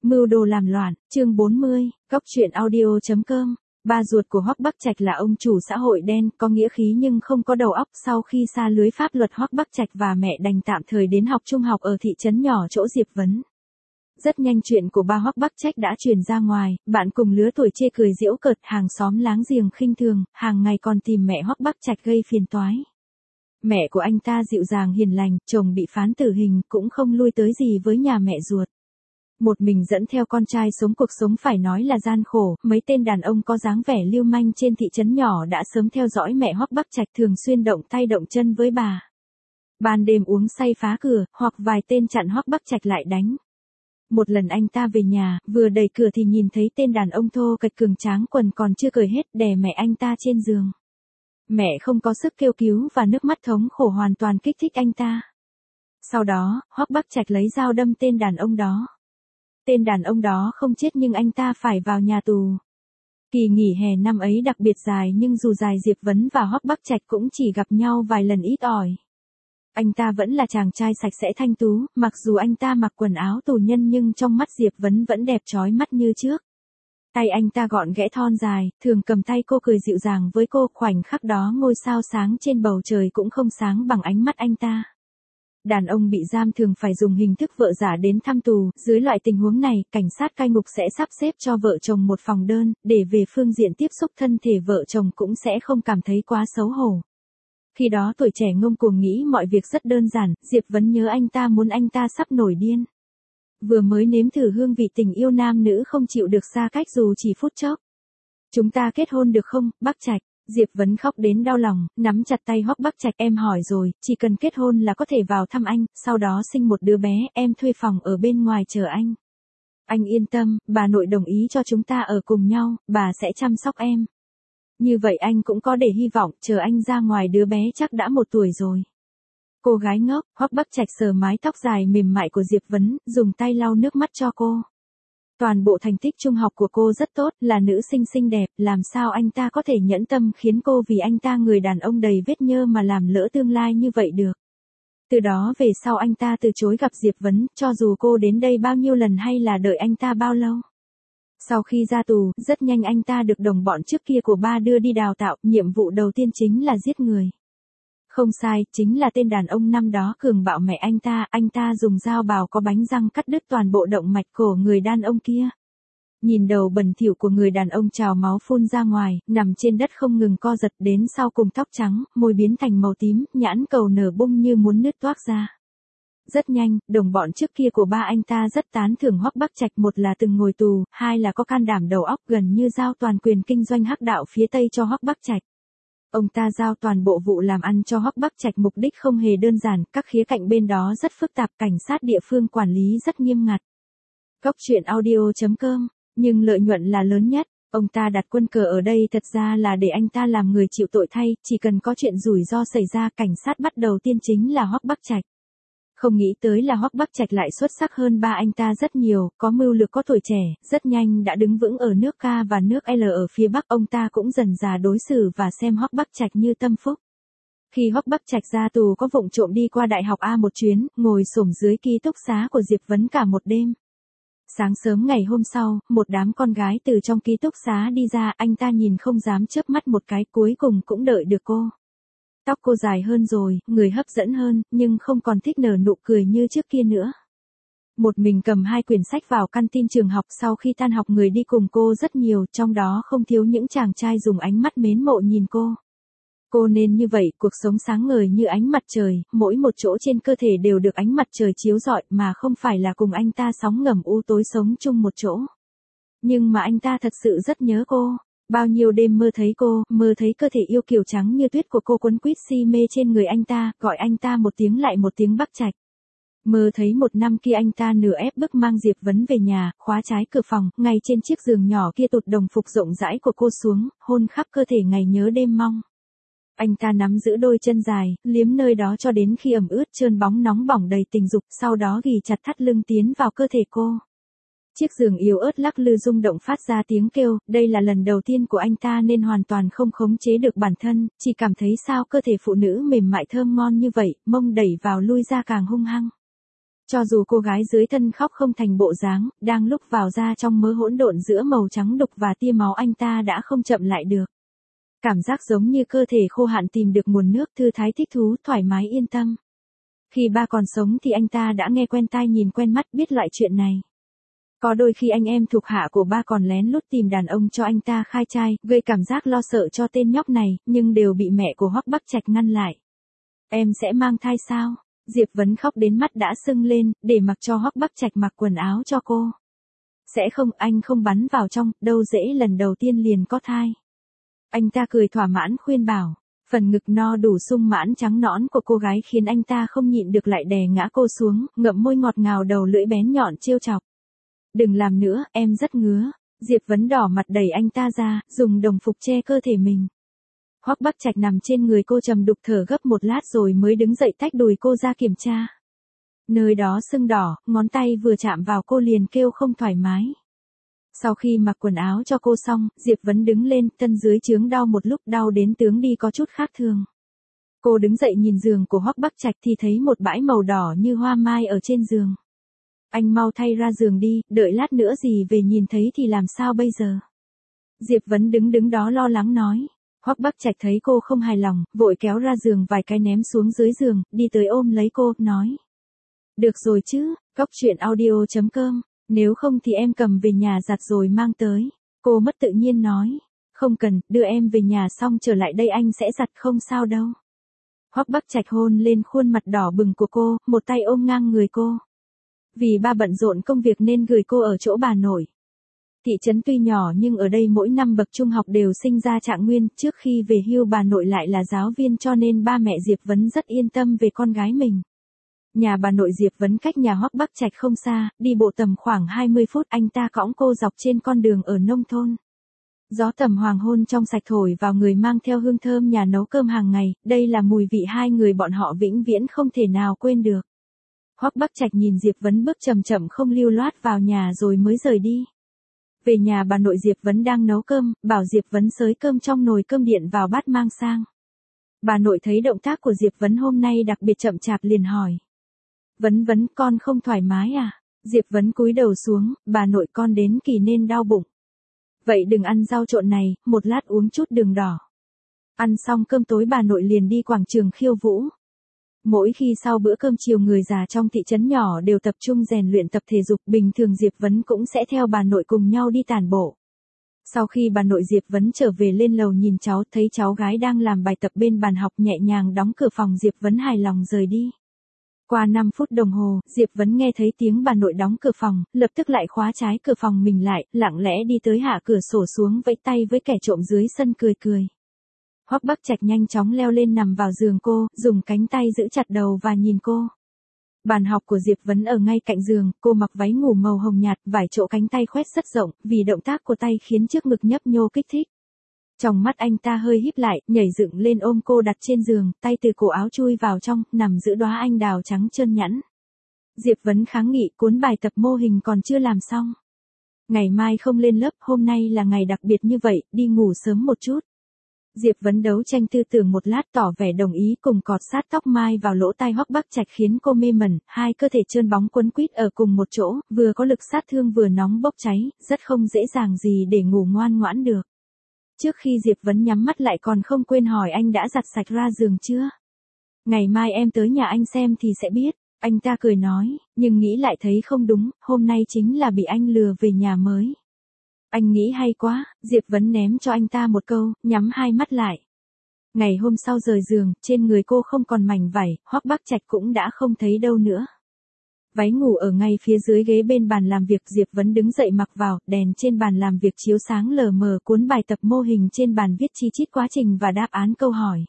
Mưu đồ làm loạn, chương 40, Góc truyện audio.com. Ba ruột của Hoắc Bắc Trạch là ông chủ xã hội đen, có nghĩa khí nhưng không có đầu óc. Sau khi xa lưới pháp luật, Hoắc Bắc Trạch và mẹ đành tạm thời đến học trung học ở thị trấn nhỏ chỗ Diệp Vấn. Rất nhanh chuyện của ba Hoắc Bắc Trạch đã truyền ra ngoài, bạn cùng lứa tuổi chê cười giễu cợt, hàng xóm láng giềng khinh thường, hàng ngày còn tìm mẹ Hoắc Bắc Trạch gây phiền toái. Mẹ của anh ta dịu dàng hiền lành, chồng bị phán tử hình cũng không lui tới gì với nhà mẹ ruột. Một mình dẫn theo con trai sống cuộc sống phải nói là gian khổ, mấy tên đàn ông có dáng vẻ lưu manh trên thị trấn nhỏ đã sớm theo dõi mẹ Hoắc Bắc Trạch, thường xuyên động tay động chân với bà. Ban đêm uống say phá cửa, hoặc vài tên chặn Hoắc Bắc Trạch lại đánh. Một lần anh ta về nhà, vừa đẩy cửa thì nhìn thấy tên đàn ông thô kệch cường tráng, quần còn chưa cởi hết, đè mẹ anh ta trên giường. Mẹ không có sức kêu cứu và nước mắt thống khổ hoàn toàn kích thích anh ta. Sau đó, Hoắc Bắc Trạch lấy dao đâm tên đàn ông đó. Tên đàn ông đó không chết nhưng anh ta phải vào nhà tù. Kỳ nghỉ hè năm ấy đặc biệt dài, nhưng dù dài Diệp Vấn và Hoắc Bắc Trạch cũng chỉ gặp nhau vài lần ít ỏi. Anh ta vẫn là chàng trai sạch sẽ thanh tú, mặc dù anh ta mặc quần áo tù nhân nhưng trong mắt Diệp Vấn vẫn đẹp chói mắt như trước. Tay anh ta gọn ghẽ thon dài, thường cầm tay cô cười dịu dàng với cô, khoảnh khắc đó ngôi sao sáng trên bầu trời cũng không sáng bằng ánh mắt anh ta. Đàn ông bị giam thường phải dùng hình thức vợ giả đến thăm tù, dưới loại tình huống này, cảnh sát cai ngục sẽ sắp xếp cho vợ chồng một phòng đơn, để về phương diện tiếp xúc thân thể vợ chồng cũng sẽ không cảm thấy quá xấu hổ. Khi đó tuổi trẻ ngông cuồng nghĩ mọi việc rất đơn giản, Diệp Vấn nhớ anh ta muốn anh ta sắp nổi điên. Vừa mới nếm thử hương vị tình yêu nam nữ không chịu được xa cách dù chỉ phút chốc. Chúng ta kết hôn được không, Bắc Trạch? Diệp Vấn khóc đến đau lòng, nắm chặt tay Hoắc Bắc Trạch. Em hỏi rồi, chỉ cần kết hôn là có thể vào thăm anh, sau đó sinh một đứa bé, em thuê phòng ở bên ngoài chờ anh. Anh yên tâm, bà nội đồng ý cho chúng ta ở cùng nhau, bà sẽ chăm sóc em. Như vậy anh cũng có để hy vọng, chờ anh ra ngoài đứa bé chắc đã 1 tuổi rồi. Cô gái ngốc, Hoắc Bắc Trạch sờ mái tóc dài mềm mại của Diệp Vấn, dùng tay lau nước mắt cho cô. Toàn bộ thành tích trung học của cô rất tốt, là nữ sinh xinh đẹp, làm sao anh ta có thể nhẫn tâm khiến cô vì anh ta người đàn ông đầy vết nhơ mà làm lỡ tương lai như vậy được. Từ đó về sau anh ta từ chối gặp Diệp Vấn, cho dù cô đến đây bao nhiêu lần hay là đợi anh ta bao lâu. Sau khi ra tù, rất nhanh anh ta được đồng bọn trước kia của ba đưa đi đào tạo, nhiệm vụ đầu tiên chính là giết người. Không sai, chính là tên đàn ông năm đó cường bạo mẹ anh ta dùng dao bào có bánh răng cắt đứt toàn bộ động mạch cổ người đàn ông kia. Nhìn đầu bẩn thỉu của người đàn ông trào máu phun ra ngoài, nằm trên đất không ngừng co giật, đến sau cùng tóc trắng, môi biến thành màu tím, nhãn cầu nở bung như muốn nứt toác ra. Rất nhanh, đồng bọn trước kia của ba anh ta rất tán thưởng Hoắc Bắc Trạch, một là từng ngồi tù, hai là có can đảm đầu óc, gần như giao toàn quyền kinh doanh hắc đạo phía Tây cho Hoắc Bắc Trạch. Ông ta giao toàn bộ vụ làm ăn cho Hoắc Bắc Trạch, mục đích không hề đơn giản, các khía cạnh bên đó rất phức tạp, cảnh sát địa phương quản lý rất nghiêm ngặt. Góc truyện audio.com, nhưng lợi nhuận là lớn nhất. Ông ta đặt quân cờ ở đây thật ra là để anh ta làm người chịu tội thay, chỉ cần có chuyện rủi ro xảy ra, cảnh sát bắt đầu tiên chính là Hoắc Bắc Trạch. Không nghĩ tới là Hoắc Bắc Trạch lại xuất sắc hơn ba anh ta rất nhiều, có mưu lược có tuổi trẻ, rất nhanh đã đứng vững ở nước K và nước L ở phía Bắc. Ông ta cũng dần dà đối xử và xem Hoắc Bắc Trạch như tâm phúc. Khi Hoắc Bắc Trạch ra tù có vụng trộm đi qua đại học A một chuyến, ngồi xổm dưới ký túc xá của Diệp Vấn cả một đêm. Sáng sớm ngày hôm sau, một đám con gái từ trong ký túc xá đi ra, anh ta nhìn không dám chớp mắt một cái, cuối cùng cũng đợi được cô. Tóc cô dài hơn rồi, người hấp dẫn hơn, nhưng không còn thích nở nụ cười như trước kia nữa. Một mình cầm 2 quyển sách vào căn tin trường học, sau khi tan học người đi cùng cô rất nhiều, trong đó không thiếu những chàng trai dùng ánh mắt mến mộ nhìn cô. Cô nên như vậy, cuộc sống sáng ngời như ánh mặt trời, mỗi một chỗ trên cơ thể đều được ánh mặt trời chiếu rọi, mà không phải là cùng anh ta sóng ngầm u tối sống chung một chỗ. Nhưng mà anh ta thật sự rất nhớ cô. Bao nhiêu đêm mơ thấy cô, mơ thấy cơ thể yêu kiều trắng như tuyết của cô quấn quýt si mê trên người anh ta, gọi anh ta một tiếng lại một tiếng Bắc Trạch. Mơ thấy một năm kia anh ta nửa ép bức mang Diệp Vấn về nhà, khóa trái cửa phòng, ngay trên chiếc giường nhỏ kia tụt đồng phục rộng rãi của cô xuống, hôn khắp cơ thể ngày nhớ đêm mong. Anh ta nắm giữ đôi chân dài, liếm nơi đó cho đến khi ẩm ướt trơn bóng nóng bỏng đầy tình dục, sau đó ghì chặt thắt lưng tiến vào cơ thể cô. Chiếc giường yếu ớt lắc lư rung động phát ra tiếng kêu, đây là lần đầu tiên của anh ta nên hoàn toàn không khống chế được bản thân, chỉ cảm thấy sao cơ thể phụ nữ mềm mại thơm ngon như vậy, mông đẩy vào lui ra càng hung hăng. Cho dù cô gái dưới thân khóc không thành bộ dáng, đang lúc vào ra trong mớ hỗn độn giữa màu trắng đục và tia máu anh ta đã không chậm lại được. Cảm giác giống như cơ thể khô hạn tìm được nguồn nước thư thái thích thú, thoải mái yên tâm. Khi ba còn sống thì anh ta đã nghe quen tai nhìn quen mắt biết loại chuyện này. Có đôi khi anh em thuộc hạ của ba còn lén lút tìm đàn ông cho anh ta khai trai, gây cảm giác lo sợ cho tên nhóc này, nhưng đều bị mẹ của Hoắc Bắc Trạch ngăn lại. Em sẽ mang thai sao? Diệp Vấn khóc đến mắt đã sưng lên, để mặc cho Hoắc Bắc Trạch mặc quần áo cho cô. Sẽ không, anh không bắn vào trong, đâu dễ lần đầu tiên liền có thai. Anh ta cười thỏa mãn khuyên bảo. Phần ngực no đủ sung mãn trắng nõn của cô gái khiến anh ta không nhịn được lại đè ngã cô xuống, ngậm môi ngọt ngào đầu lưỡi bén nhọn trêu chọc. Đừng làm nữa, em rất ngứa. Diệp Vấn đỏ mặt đẩy anh ta ra, dùng đồng phục che cơ thể mình. Hoắc Bắc Trạch nằm trên người cô trầm đục thở gấp một lát rồi mới đứng dậy tách đùi cô ra kiểm tra. Nơi đó sưng đỏ, ngón tay vừa chạm vào cô liền kêu không thoải mái. Sau khi mặc quần áo cho cô xong, Diệp Vấn đứng lên, thân dưới chướng đau một lúc, đau đến tướng đi có chút khác thường. Cô đứng dậy nhìn giường của Hoắc Bắc Trạch thì thấy một bãi màu đỏ như hoa mai ở trên giường. Anh mau thay ra giường đi, đợi lát nữa gì về nhìn thấy thì làm sao bây giờ? Diệp Vấn đứng đó lo lắng nói. Hoắc Bắc Trạch thấy cô không hài lòng, vội kéo ra giường vài cái ném xuống dưới giường, đi tới ôm lấy cô, nói. Được rồi chứ, coctruyện.audio.com, nếu không thì em cầm về nhà giặt rồi mang tới. Cô mất tự nhiên nói. Không cần, đưa em về nhà xong trở lại đây anh sẽ giặt không sao đâu. Hoắc Bắc Trạch hôn lên khuôn mặt đỏ bừng của cô, một tay ôm ngang người cô. Vì ba bận rộn công việc nên gửi cô ở chỗ bà nội. Thị trấn tuy nhỏ nhưng ở đây mỗi năm bậc trung học đều sinh ra trạng nguyên, trước khi về hưu bà nội lại là giáo viên cho nên ba mẹ Diệp Vấn rất yên tâm về con gái mình. Nhà bà nội Diệp Vấn cách nhà Hoắc Bắc Trạch không xa, đi bộ tầm khoảng 20 phút anh ta cõng cô dọc trên con đường ở nông thôn. Gió tầm hoàng hôn trong sạch thổi vào người mang theo hương thơm nhà nấu cơm hàng ngày, đây là mùi vị hai người bọn họ vĩnh viễn không thể nào quên được. Hoắc Bắc Trạch nhìn Diệp Vấn bước chậm chậm không lưu loát vào nhà rồi mới rời đi. Về nhà bà nội Diệp Vấn đang nấu cơm, bảo Diệp Vấn xới cơm trong nồi cơm điện vào bát mang sang. Bà nội thấy động tác của Diệp Vấn hôm nay đặc biệt chậm chạp liền hỏi. Vấn con không thoải mái à? Diệp Vấn cúi đầu xuống, bà nội con đến kỳ nên đau bụng. Vậy đừng ăn rau trộn này, một lát uống chút đường đỏ. Ăn xong cơm tối bà nội liền đi quảng trường khiêu vũ. Mỗi khi sau bữa cơm chiều người già trong thị trấn nhỏ đều tập trung rèn luyện tập thể dục, bình thường Diệp Vấn cũng sẽ theo bà nội cùng nhau đi tản bộ. Sau khi bà nội Diệp Vấn trở về lên lầu nhìn cháu, thấy cháu gái đang làm bài tập bên bàn học, nhẹ nhàng đóng cửa phòng, Diệp Vấn hài lòng rời đi. Qua 5 phút đồng hồ, Diệp Vấn nghe thấy tiếng bà nội đóng cửa phòng, lập tức lại khóa trái cửa phòng mình lại, lặng lẽ đi tới hạ cửa sổ xuống vẫy tay với kẻ trộm dưới sân cười. Hoắc Bắc Trạch nhanh chóng leo lên nằm vào giường cô, dùng cánh tay giữ chặt đầu và nhìn cô. Bàn học của Diệp Vấn ở ngay cạnh giường, cô mặc váy ngủ màu hồng nhạt, vải chỗ cánh tay khoét rất rộng, vì động tác của tay khiến trước ngực nhấp nhô kích thích. Trong mắt anh ta hơi híp lại, nhảy dựng lên ôm cô đặt trên giường, tay từ cổ áo chui vào trong, nằm giữa đóa anh đào trắng trơn nhẵn. Diệp Vấn kháng nghị, cuốn bài tập mô hình còn chưa làm xong. Ngày mai không lên lớp, hôm nay là ngày đặc biệt như vậy, đi ngủ sớm một chút. Diệp Vấn đấu tranh tư tưởng một lát tỏ vẻ đồng ý, cùng cọt sát tóc mai vào lỗ tai Hoắc Bắc Trạch khiến cô mê mẩn, hai cơ thể trơn bóng quấn quýt ở cùng một chỗ, vừa có lực sát thương vừa nóng bốc cháy, rất không dễ dàng gì để ngủ ngoan ngoãn được. Trước khi Diệp Vấn nhắm mắt lại còn không quên hỏi anh đã giặt sạch ra giường chưa? Ngày mai em tới nhà anh xem thì sẽ biết. Anh ta cười nói, nhưng nghĩ lại thấy không đúng, hôm nay chính là bị anh lừa về nhà mới. Anh nghĩ hay quá, Diệp Vấn ném cho anh ta một câu, nhắm hai mắt lại. Ngày hôm sau rời giường, trên người cô không còn mảnh vải, Hoắc Bắc Trạch cũng đã không thấy đâu nữa. Váy ngủ ở ngay phía dưới ghế bên bàn làm việc, Diệp Vấn đứng dậy mặc vào, đèn trên bàn làm việc chiếu sáng lờ mờ, cuốn bài tập mô hình trên bàn viết chi chít quá trình và đáp án câu hỏi.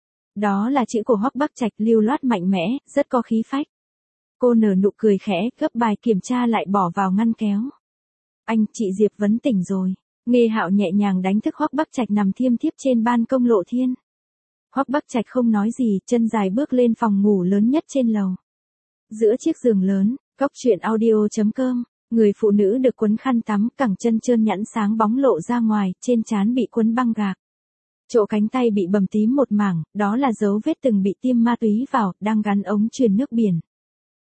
Đó là chữ của Hoắc Bắc Trạch lưu loát mạnh mẽ, rất có khí phách. Cô nở nụ cười khẽ, gấp bài kiểm tra lại bỏ vào ngăn kéo. Anh, chị Diệp Vấn tỉnh rồi. Nghê Hạo nhẹ nhàng đánh thức Hoắc Bắc Trạch nằm thiêm thiếp trên ban công Lộ Thiên. Hoắc Bắc Trạch không nói gì, chân dài bước lên phòng ngủ lớn nhất trên lầu. Giữa chiếc giường lớn, coctruyện.audio.com, người phụ nữ được quấn khăn tắm, cẳng chân trơn nhẵn sáng bóng lộ ra ngoài, trên trán bị quấn băng gạc. Chỗ cánh tay bị bầm tím một mảng, đó là dấu vết từng bị tiêm ma túy vào, đang gắn ống truyền nước biển.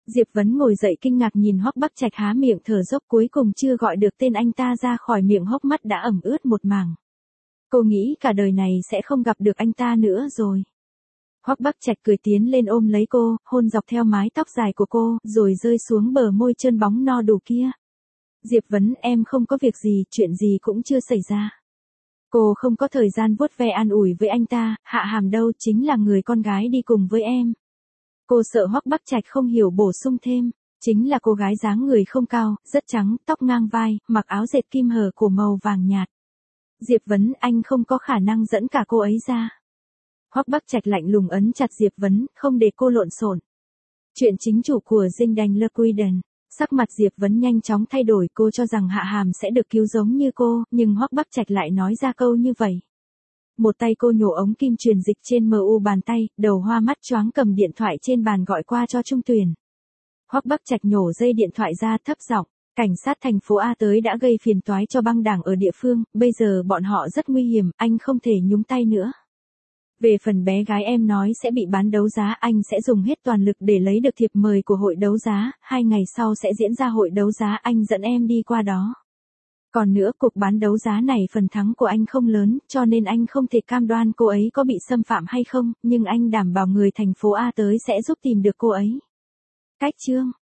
Diệp Vấn ngồi dậy kinh ngạc nhìn Hoắc Bắc Trạch há miệng thở dốc, cuối cùng chưa gọi được tên anh ta ra khỏi miệng, hốc mắt đã ẩm ướt một mảng. Cô nghĩ cả đời này sẽ không gặp được anh ta nữa rồi. Hoắc Bắc Trạch cười tiến lên ôm lấy cô, hôn dọc theo mái tóc dài của cô, rồi rơi xuống bờ môi trơn bóng no đủ kia. Diệp Vấn, em không có việc gì, chuyện gì cũng chưa xảy ra. Cô không có thời gian vuốt ve an ủi với anh ta, Hạ Hàm đâu, chính là người con gái đi cùng với em. Cô sợ Hoắc Bắc Trạch không hiểu, bổ sung thêm, chính là cô gái dáng người không cao, rất trắng, tóc ngang vai, mặc áo dệt kim hở của màu vàng nhạt. Diệp Vấn, anh không có khả năng dẫn cả cô ấy ra. Hoắc Bắc Trạch lạnh lùng ấn chặt Diệp Vấn, không để cô lộn xộn. Chuyện chính chủ của Dinh Đành Le Quiden. Sắc mặt Diệp Vấn nhanh chóng thay đổi, cô cho rằng Hạ Hàm sẽ được cứu giống như cô, nhưng Hoắc Bắc Trạch lại nói ra câu như vậy. Một tay cô nhổ ống kim truyền dịch trên mu bàn tay, đầu hoa mắt choáng cầm điện thoại trên bàn gọi qua cho Trung Tuyền. Hoắc Bắc Trạch nhổ dây điện thoại ra, thấp giọng, cảnh sát thành phố A tới đã gây phiền toái cho băng đảng ở địa phương, bây giờ bọn họ rất nguy hiểm, anh không thể nhúng tay nữa. Về phần bé gái em nói sẽ bị bán đấu giá, anh sẽ dùng hết toàn lực để lấy được thiệp mời của hội đấu giá, 2 ngày sau sẽ diễn ra hội đấu giá, anh dẫn em đi qua đó. Còn nữa, cuộc bán đấu giá này phần thắng của anh không lớn, cho nên anh không thể cam đoan cô ấy có bị xâm phạm hay không, nhưng anh đảm bảo người thành phố A tới sẽ giúp tìm được cô ấy. Cách chương